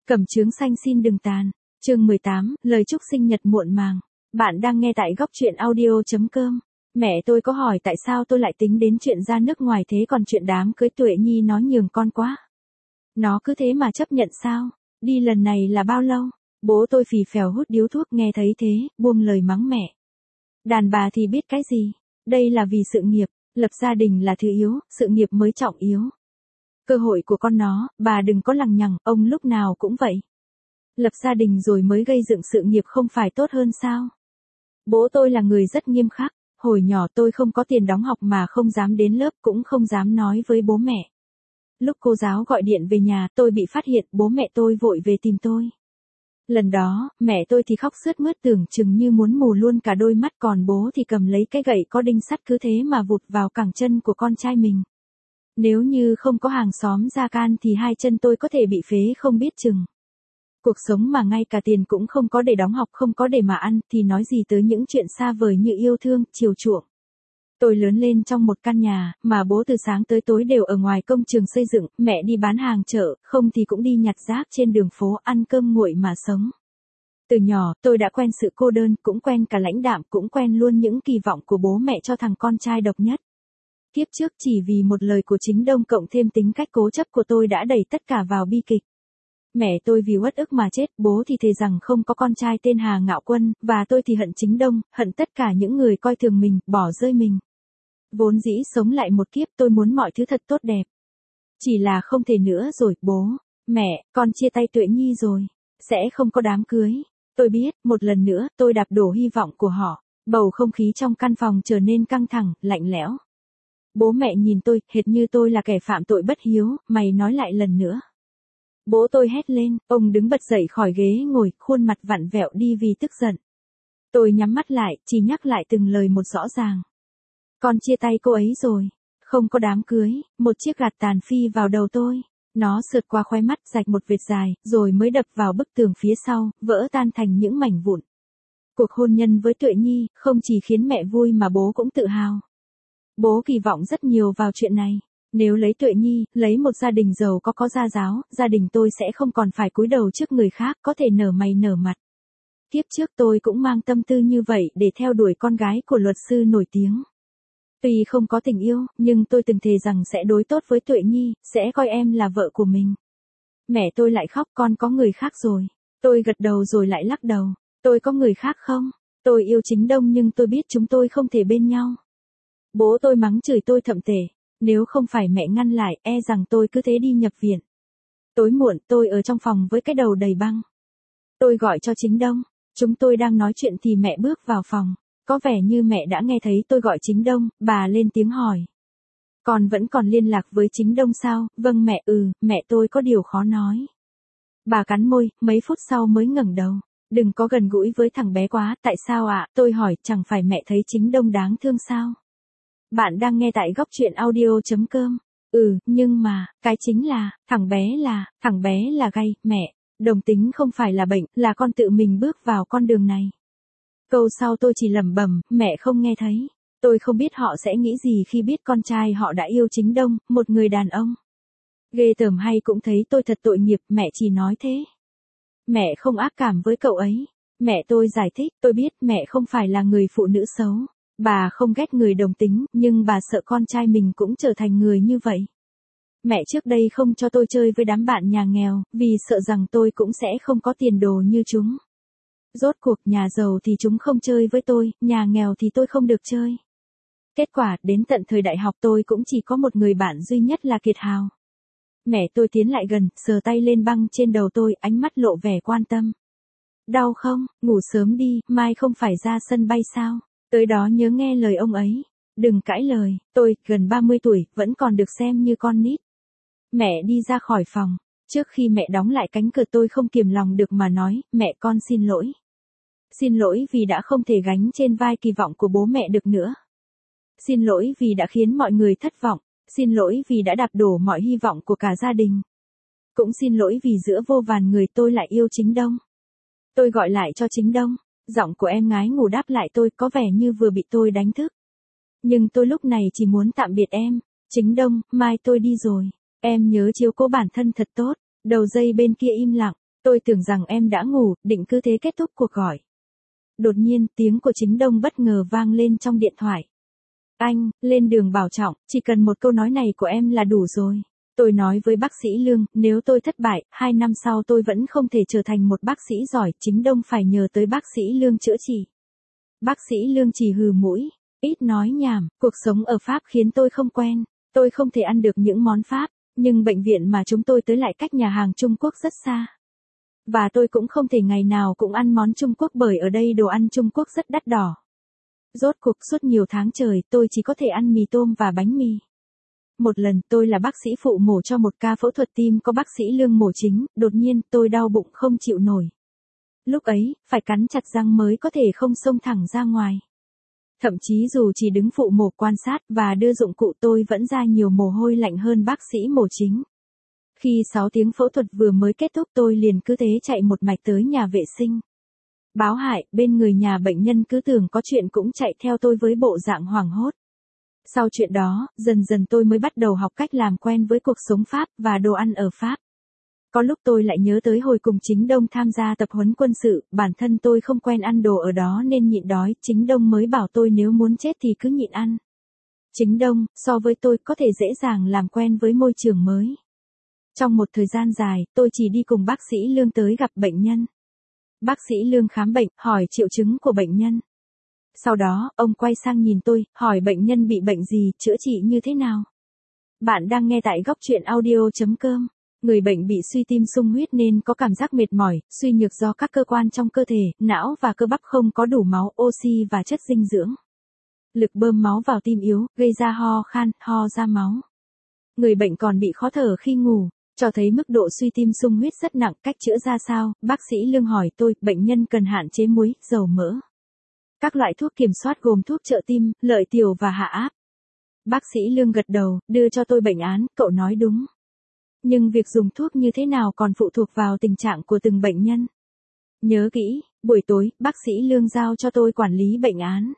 Cẩm chướng xanh xin đừng tàn. Chương 18, lời chúc sinh nhật muộn màng. Bạn đang nghe tại góc truyện audio.com. Mẹ tôi có hỏi tại sao tôi lại tính đến chuyện ra nước ngoài thế còn chuyện đám cưới Tuệ Nhi nó nhường con quá. Nó cứ thế mà chấp nhận sao? Đi lần này là bao lâu? Bố tôi phì phèo hút điếu thuốc nghe thấy thế, buông lời mắng mẹ. Đàn bà thì biết cái gì? Đây là vì sự nghiệp, lập gia đình là thứ yếu, sự nghiệp mới trọng yếu. Cơ hội của con nó, bà đừng có lằng nhằng, ông lúc nào cũng vậy. Lập gia đình rồi mới gây dựng sự nghiệp không phải tốt hơn sao? Bố tôi là người rất nghiêm khắc, hồi nhỏ tôi không có tiền đóng học mà không dám đến lớp cũng không dám nói với bố mẹ. Lúc cô giáo gọi điện về nhà tôi bị phát hiện bố mẹ tôi vội về tìm tôi. Lần đó, mẹ tôi thì khóc sướt mướt tưởng chừng như muốn mù luôn cả đôi mắt còn bố thì cầm lấy cái gậy có đinh sắt cứ thế mà vụt vào cẳng chân của con trai mình. Nếu như không có hàng xóm ra can thì hai chân tôi có thể bị phế không biết chừng. Cuộc sống mà ngay cả tiền cũng không có để đóng học không có để mà ăn thì nói gì tới những chuyện xa vời như yêu thương, chiều chuộng. Tôi lớn lên trong một căn nhà, mà bố từ sáng tới tối đều ở ngoài công trường xây dựng, mẹ đi bán hàng chợ, không thì cũng đi nhặt rác trên đường phố ăn cơm nguội mà sống. Từ nhỏ, tôi đã quen sự cô đơn, cũng quen cả lãnh đạm, cũng quen luôn những kỳ vọng của bố mẹ cho thằng con trai độc nhất. Kiếp trước chỉ vì một lời của chính Đông cộng thêm tính cách cố chấp của tôi đã đẩy tất cả vào bi kịch. Mẹ tôi vì uất ức mà chết, bố thì thề rằng không có con trai tên Hà Ngạo Quân, và tôi thì hận chính Đông, hận tất cả những người coi thường mình, bỏ rơi mình. Vốn dĩ sống lại một kiếp tôi muốn mọi thứ thật tốt đẹp. Chỉ là không thể nữa rồi, bố, mẹ, con chia tay Tuệ Nhi rồi. Sẽ không có đám cưới. Tôi biết, một lần nữa, tôi đạp đổ hy vọng của họ. Bầu không khí trong căn phòng trở nên căng thẳng, lạnh lẽo. Bố mẹ nhìn tôi, hệt như tôi là kẻ phạm tội bất hiếu, mày nói lại lần nữa. Bố tôi hét lên, ông đứng bật dậy khỏi ghế ngồi, khuôn mặt vặn vẹo đi vì tức giận. Tôi nhắm mắt lại, chỉ nhắc lại từng lời một rõ ràng. Con chia tay cô ấy rồi. Không có đám cưới, một chiếc gạt tàn phi vào đầu tôi. Nó sượt qua khóe mắt rạch một vệt dài, rồi mới đập vào bức tường phía sau, vỡ tan thành những mảnh vụn. Cuộc hôn nhân với Tuệ Nhi, không chỉ khiến mẹ vui mà bố cũng tự hào. Bố kỳ vọng rất nhiều vào chuyện này. Nếu lấy Tuệ Nhi, lấy một gia đình giàu có gia giáo, gia đình tôi sẽ không còn phải cúi đầu trước người khác, có thể nở mày nở mặt. Kiếp trước tôi cũng mang tâm tư như vậy để theo đuổi con gái của luật sư nổi tiếng. Tuy không có tình yêu, nhưng tôi từng thề rằng sẽ đối tốt với Tuệ Nhi, sẽ coi em là vợ của mình. Mẹ tôi lại khóc, con có người khác rồi. Tôi gật đầu rồi lại lắc đầu. Tôi có người khác không? Tôi yêu chính Đông nhưng tôi biết chúng tôi không thể bên nhau. Bố tôi mắng chửi tôi thậm tệ. Nếu không phải mẹ ngăn lại, e rằng tôi cứ thế đi nhập viện. Tối muộn, tôi ở trong phòng với cái đầu đầy băng. Tôi gọi cho chính Đông. Chúng tôi đang nói chuyện thì mẹ bước vào phòng. Có vẻ như mẹ đã nghe thấy tôi gọi chính Đông, bà lên tiếng hỏi. Con vẫn còn liên lạc với chính Đông sao? Vâng mẹ, mẹ tôi có điều khó nói. Bà cắn môi, mấy phút sau mới ngẩng đầu. Đừng có gần gũi với thằng bé quá, tại sao ạ? Tôi hỏi, chẳng phải mẹ thấy chính Đông đáng thương sao? Bạn đang nghe tại góc truyện audio.com. Nhưng mà, cái chính là, thằng bé là gay, mẹ. Đồng tính không phải là bệnh, là con tự mình bước vào con đường này. Câu sau tôi chỉ lẩm bẩm, mẹ không nghe thấy. Tôi không biết họ sẽ nghĩ gì khi biết con trai họ đã yêu chính Đông, một người đàn ông. Ghê tởm hay cũng thấy tôi thật tội nghiệp, mẹ chỉ nói thế. Mẹ không ác cảm với cậu ấy. Mẹ tôi giải thích, tôi biết mẹ không phải là người phụ nữ xấu. Bà không ghét người đồng tính, nhưng bà sợ con trai mình cũng trở thành người như vậy. Mẹ trước đây không cho tôi chơi với đám bạn nhà nghèo, vì sợ rằng tôi cũng sẽ không có tiền đồ như chúng. Rốt cuộc nhà giàu thì chúng không chơi với tôi, nhà nghèo thì tôi không được chơi. Kết quả, đến tận thời đại học tôi cũng chỉ có một người bạn duy nhất là Kiệt Hào. Mẹ tôi tiến lại gần, sờ tay lên băng trên đầu tôi, ánh mắt lộ vẻ quan tâm. Đau không? Ngủ sớm đi, mai không phải ra sân bay sao? Tới đó nhớ nghe lời ông ấy. Đừng cãi lời, tôi, gần 30 tuổi, vẫn còn được xem như con nít. Mẹ đi ra khỏi phòng. Trước khi mẹ đóng lại cánh cửa tôi không kiềm lòng được mà nói, mẹ con xin lỗi. Xin lỗi vì đã không thể gánh trên vai kỳ vọng của bố mẹ được nữa. Xin lỗi vì đã khiến mọi người thất vọng. Xin lỗi vì đã đạp đổ mọi hy vọng của cả gia đình. Cũng xin lỗi vì giữa vô vàn người tôi lại yêu chính Đông. Tôi gọi lại cho chính Đông. Giọng của em ngái ngủ đáp lại tôi có vẻ như vừa bị tôi đánh thức. Nhưng tôi lúc này chỉ muốn tạm biệt em. Chính Đông, mai tôi đi rồi. Em nhớ chiếu cố bản thân thật tốt. Đầu dây bên kia im lặng. Tôi tưởng rằng em đã ngủ, định cứ thế kết thúc cuộc gọi. Đột nhiên, tiếng của Chính Đông bất ngờ vang lên trong điện thoại. Anh, lên đường bảo trọng, chỉ cần một câu nói này của em là đủ rồi. Tôi nói với bác sĩ Lương, nếu tôi thất bại, 2 năm sau tôi vẫn không thể trở thành một bác sĩ giỏi, Chính Đông phải nhờ tới bác sĩ Lương chữa trị. Bác sĩ Lương chỉ hừ mũi, ít nói nhảm, cuộc sống ở Pháp khiến tôi không quen, tôi không thể ăn được những món Pháp, nhưng bệnh viện mà chúng tôi tới lại cách nhà hàng Trung Quốc rất xa. Và tôi cũng không thể ngày nào cũng ăn món Trung Quốc bởi ở đây đồ ăn Trung Quốc rất đắt đỏ. Rốt cuộc suốt nhiều tháng trời tôi chỉ có thể ăn mì tôm và bánh mì. Một lần tôi là bác sĩ phụ mổ cho một ca phẫu thuật tim có bác sĩ Lương mổ chính, đột nhiên tôi đau bụng không chịu nổi. Lúc ấy, phải cắn chặt răng mới có thể không xông thẳng ra ngoài. Thậm chí dù chỉ đứng phụ mổ quan sát và đưa dụng cụ tôi vẫn ra nhiều mồ hôi lạnh hơn bác sĩ mổ chính. Khi 6 tiếng phẫu thuật vừa mới kết thúc tôi liền cứ thế chạy một mạch tới nhà vệ sinh. Báo hại, bên người nhà bệnh nhân cứ tưởng có chuyện cũng chạy theo tôi với bộ dạng hoảng hốt. Sau chuyện đó, dần dần tôi mới bắt đầu học cách làm quen với cuộc sống Pháp và đồ ăn ở Pháp. Có lúc tôi lại nhớ tới hồi cùng Chính Đông tham gia tập huấn quân sự, bản thân tôi không quen ăn đồ ở đó nên nhịn đói, Chính Đông mới bảo tôi nếu muốn chết thì cứ nhịn ăn. Chính Đông, so với tôi có thể dễ dàng làm quen với môi trường mới. Trong một thời gian dài, tôi chỉ đi cùng bác sĩ Lương tới gặp bệnh nhân. Bác sĩ Lương khám bệnh, hỏi triệu chứng của bệnh nhân. Sau đó, ông quay sang nhìn tôi, hỏi bệnh nhân bị bệnh gì, chữa trị như thế nào. Bạn đang nghe tại góc truyện audio.com. Người bệnh bị suy tim sung huyết nên có cảm giác mệt mỏi, suy nhược do các cơ quan trong cơ thể, não và cơ bắp không có đủ máu, oxy và chất dinh dưỡng. Lực bơm máu vào tim yếu, gây ra ho khan, ho ra máu. Người bệnh còn bị khó thở khi ngủ, cho thấy mức độ suy tim sung huyết rất nặng. Cách chữa ra sao? Bác sĩ Lương hỏi tôi, bệnh nhân cần hạn chế muối, dầu mỡ. Các loại thuốc kiểm soát gồm thuốc trợ tim, lợi tiểu và hạ áp. Bác sĩ Lương gật đầu, đưa cho tôi bệnh án, cậu nói đúng. Nhưng việc dùng thuốc như thế nào còn phụ thuộc vào tình trạng của từng bệnh nhân. Nhớ kỹ, buổi tối, bác sĩ Lương giao cho tôi quản lý bệnh án.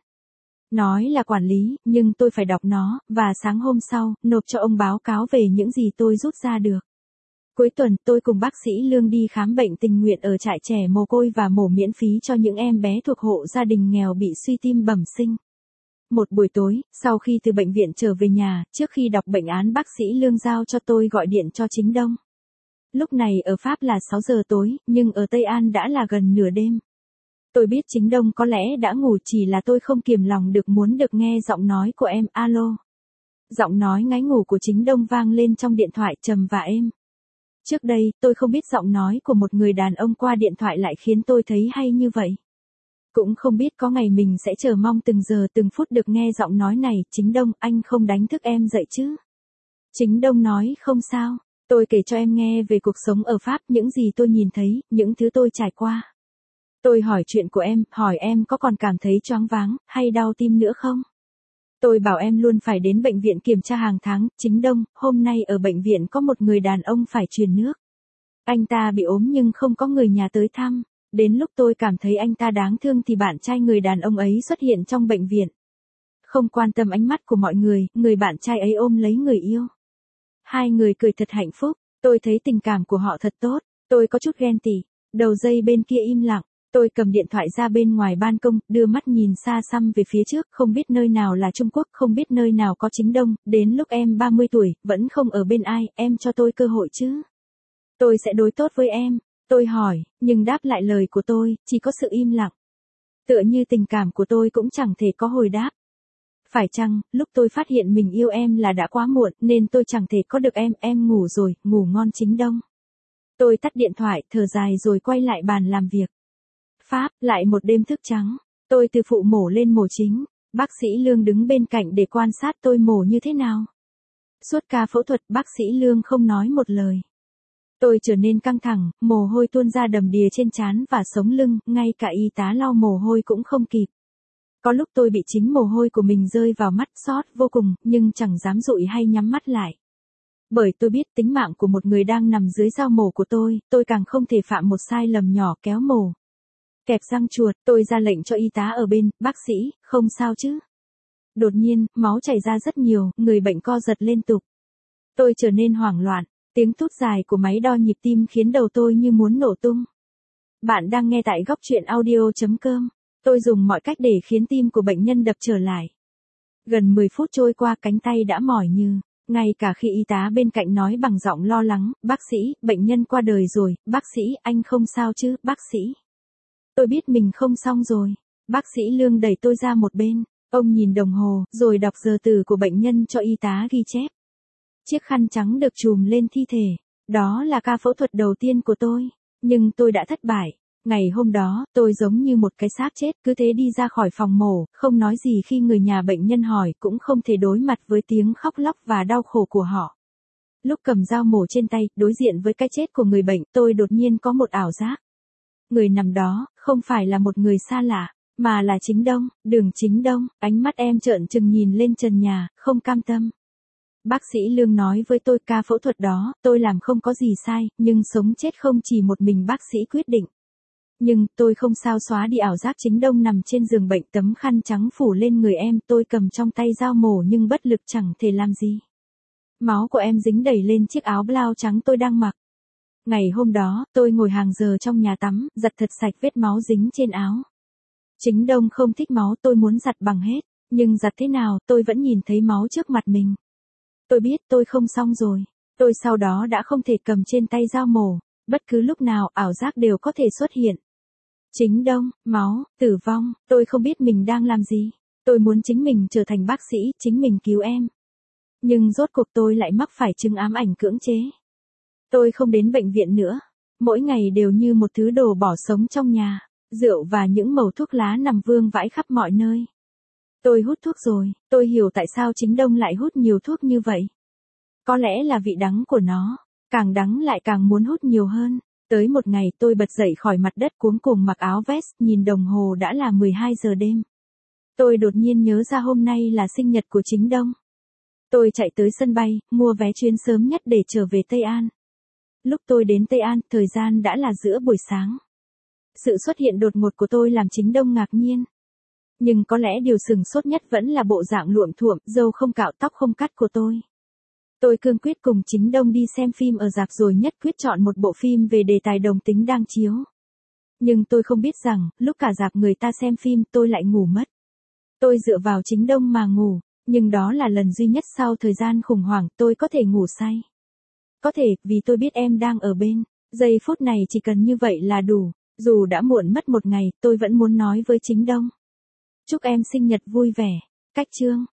Nói là quản lý, nhưng tôi phải đọc nó, và sáng hôm sau, nộp cho ông báo cáo về những gì tôi rút ra được. Cuối tuần, tôi cùng bác sĩ Lương đi khám bệnh tình nguyện ở trại trẻ mồ côi và mổ miễn phí cho những em bé thuộc hộ gia đình nghèo bị suy tim bẩm sinh. Một buổi tối, sau khi từ bệnh viện trở về nhà, trước khi đọc bệnh án bác sĩ Lương giao cho tôi gọi điện cho Chính Đông. Lúc này ở Pháp là 6 giờ tối, nhưng ở Tây An đã là gần nửa đêm. Tôi biết Chính Đông có lẽ đã ngủ, chỉ là tôi không kiềm lòng được muốn được nghe giọng nói của em. Alo. Giọng nói ngáy ngủ của Chính Đông vang lên trong điện thoại trầm và êm. Trước đây, tôi không biết giọng nói của một người đàn ông qua điện thoại lại khiến tôi thấy hay như vậy. Cũng không biết có ngày mình sẽ chờ mong từng giờ từng phút được nghe giọng nói này. Chính Đông, anh không đánh thức em dậy chứ? Chính Đông nói, không sao, tôi kể cho em nghe về cuộc sống ở Pháp, những gì tôi nhìn thấy, những thứ tôi trải qua. Tôi hỏi chuyện của em, hỏi em có còn cảm thấy choáng váng, hay đau tim nữa không? Tôi bảo em luôn phải đến bệnh viện kiểm tra hàng tháng. Chính Đông, hôm nay ở bệnh viện có một người đàn ông phải truyền nước. Anh ta bị ốm nhưng không có người nhà tới thăm. Đến lúc tôi cảm thấy anh ta đáng thương thì bạn trai người đàn ông ấy xuất hiện trong bệnh viện. Không quan tâm ánh mắt của mọi người, người bạn trai ấy ôm lấy người yêu. Hai người cười thật hạnh phúc, tôi thấy tình cảm của họ thật tốt, tôi có chút ghen tị. Đầu dây bên kia im lặng, tôi cầm điện thoại ra bên ngoài ban công, đưa mắt nhìn xa xăm về phía trước, không biết nơi nào là Trung Quốc, không biết nơi nào có Chính Đông, đến lúc em 30 tuổi, vẫn không ở bên ai, em cho tôi cơ hội chứ. Tôi sẽ đối tốt với em. Tôi hỏi, nhưng đáp lại lời của tôi, chỉ có sự im lặng. Tựa như tình cảm của tôi cũng chẳng thể có hồi đáp. Phải chăng, lúc tôi phát hiện mình yêu em là đã quá muộn, nên tôi chẳng thể có được em ngủ rồi, ngủ ngon Chính Đông. Tôi tắt điện thoại, thở dài rồi quay lại bàn làm việc. Pháp, lại một đêm thức trắng. Tôi từ phụ mổ lên mổ chính, bác sĩ Lương đứng bên cạnh để quan sát tôi mổ như thế nào. Suốt ca phẫu thuật, bác sĩ Lương không nói một lời. Tôi trở nên căng thẳng, mồ hôi tuôn ra đầm đìa trên trán và sống lưng, ngay cả y tá lau mồ hôi cũng không kịp. Có lúc tôi bị chính mồ hôi của mình rơi vào mắt, xót vô cùng, nhưng chẳng dám dụi hay nhắm mắt lại. Bởi tôi biết tính mạng của một người đang nằm dưới dao mổ của tôi càng không thể phạm một sai lầm nhỏ kéo mổ. Kẹp răng chuột, tôi ra lệnh cho y tá ở bên, bác sĩ, không sao chứ? Đột nhiên, máu chảy ra rất nhiều, người bệnh co giật liên tục. Tôi trở nên hoảng loạn. Tiếng tút dài của máy đo nhịp tim khiến đầu tôi như muốn nổ tung. Bạn đang nghe tại góc truyện audio.com. Tôi dùng mọi cách để khiến tim của bệnh nhân đập trở lại. Gần 10 phút trôi qua, cánh tay đã mỏi như. Ngay cả khi y tá bên cạnh nói bằng giọng lo lắng, bác sĩ, bệnh nhân qua đời rồi, bác sĩ, anh không sao chứ, bác sĩ. Tôi biết mình không xong rồi. Bác sĩ Lương đẩy tôi ra một bên. Ông nhìn đồng hồ, rồi đọc giờ tử của bệnh nhân cho y tá ghi chép. Chiếc khăn trắng được trùm lên thi thể. Đó là ca phẫu thuật đầu tiên của tôi. Nhưng tôi đã thất bại. Ngày hôm đó, tôi giống như một cái xác chết, cứ thế đi ra khỏi phòng mổ, không nói gì khi người nhà bệnh nhân hỏi, cũng không thể đối mặt với tiếng khóc lóc và đau khổ của họ. Lúc cầm dao mổ trên tay, đối diện với cái chết của người bệnh, tôi đột nhiên có một ảo giác. Người nằm đó, không phải là một người xa lạ, mà là Chính Đông, Đường Chính Đông. Ánh mắt em trợn trừng nhìn lên trần nhà, không cam tâm. Bác sĩ Lương nói với tôi, ca phẫu thuật đó, tôi làm không có gì sai, nhưng sống chết không chỉ một mình bác sĩ quyết định. Nhưng, tôi không sao xóa đi ảo giác Chính Đông nằm trên giường bệnh, tấm khăn trắng phủ lên người em, tôi cầm trong tay dao mổ nhưng bất lực chẳng thể làm gì. Máu của em dính đầy lên chiếc áo blau trắng tôi đang mặc. Ngày hôm đó, tôi ngồi hàng giờ trong nhà tắm, giặt thật sạch vết máu dính trên áo. Chính Đông không thích máu, tôi muốn giặt bằng hết, nhưng giặt thế nào, tôi vẫn nhìn thấy máu trước mặt mình. Tôi biết tôi không xong rồi. Tôi sau đó đã không thể cầm trên tay dao mổ. Bất cứ lúc nào, ảo giác đều có thể xuất hiện. Chính Đông, máu, tử vong, tôi không biết mình đang làm gì. Tôi muốn chính mình trở thành bác sĩ, chính mình cứu em. Nhưng rốt cuộc tôi lại mắc phải chứng ám ảnh cưỡng chế. Tôi không đến bệnh viện nữa. Mỗi ngày đều như một thứ đồ bỏ sống trong nhà. Rượu và những mẩu thuốc lá nằm vương vãi khắp mọi nơi. Tôi hút thuốc rồi, tôi hiểu tại sao Chính Đông lại hút nhiều thuốc như vậy. Có lẽ là vị đắng của nó, càng đắng lại càng muốn hút nhiều hơn. Tới một ngày tôi bật dậy khỏi mặt đất cuống cuồng mặc áo vest, nhìn đồng hồ đã là 12 giờ đêm. Tôi đột nhiên nhớ ra hôm nay là sinh nhật của Chính Đông. Tôi chạy tới sân bay, mua vé chuyến sớm nhất để trở về Tây An. Lúc tôi đến Tây An, thời gian đã là giữa buổi sáng. Sự xuất hiện đột ngột của tôi làm Chính Đông ngạc nhiên. Nhưng có lẽ điều sừng sốt nhất vẫn là bộ dạng luộm thuộm, râu không cạo tóc không cắt của tôi. Tôi cương quyết cùng Chính Đông đi xem phim ở rạp rồi nhất quyết chọn một bộ phim về đề tài đồng tính đang chiếu. Nhưng tôi không biết rằng, lúc cả rạp người ta xem phim tôi lại ngủ mất. Tôi dựa vào Chính Đông mà ngủ, nhưng đó là lần duy nhất sau thời gian khủng hoảng tôi có thể ngủ say. Có thể, vì tôi biết em đang ở bên, giây phút này chỉ cần như vậy là đủ, dù đã muộn mất một ngày, tôi vẫn muốn nói với Chính Đông. Chúc em sinh nhật vui vẻ. Cách chương.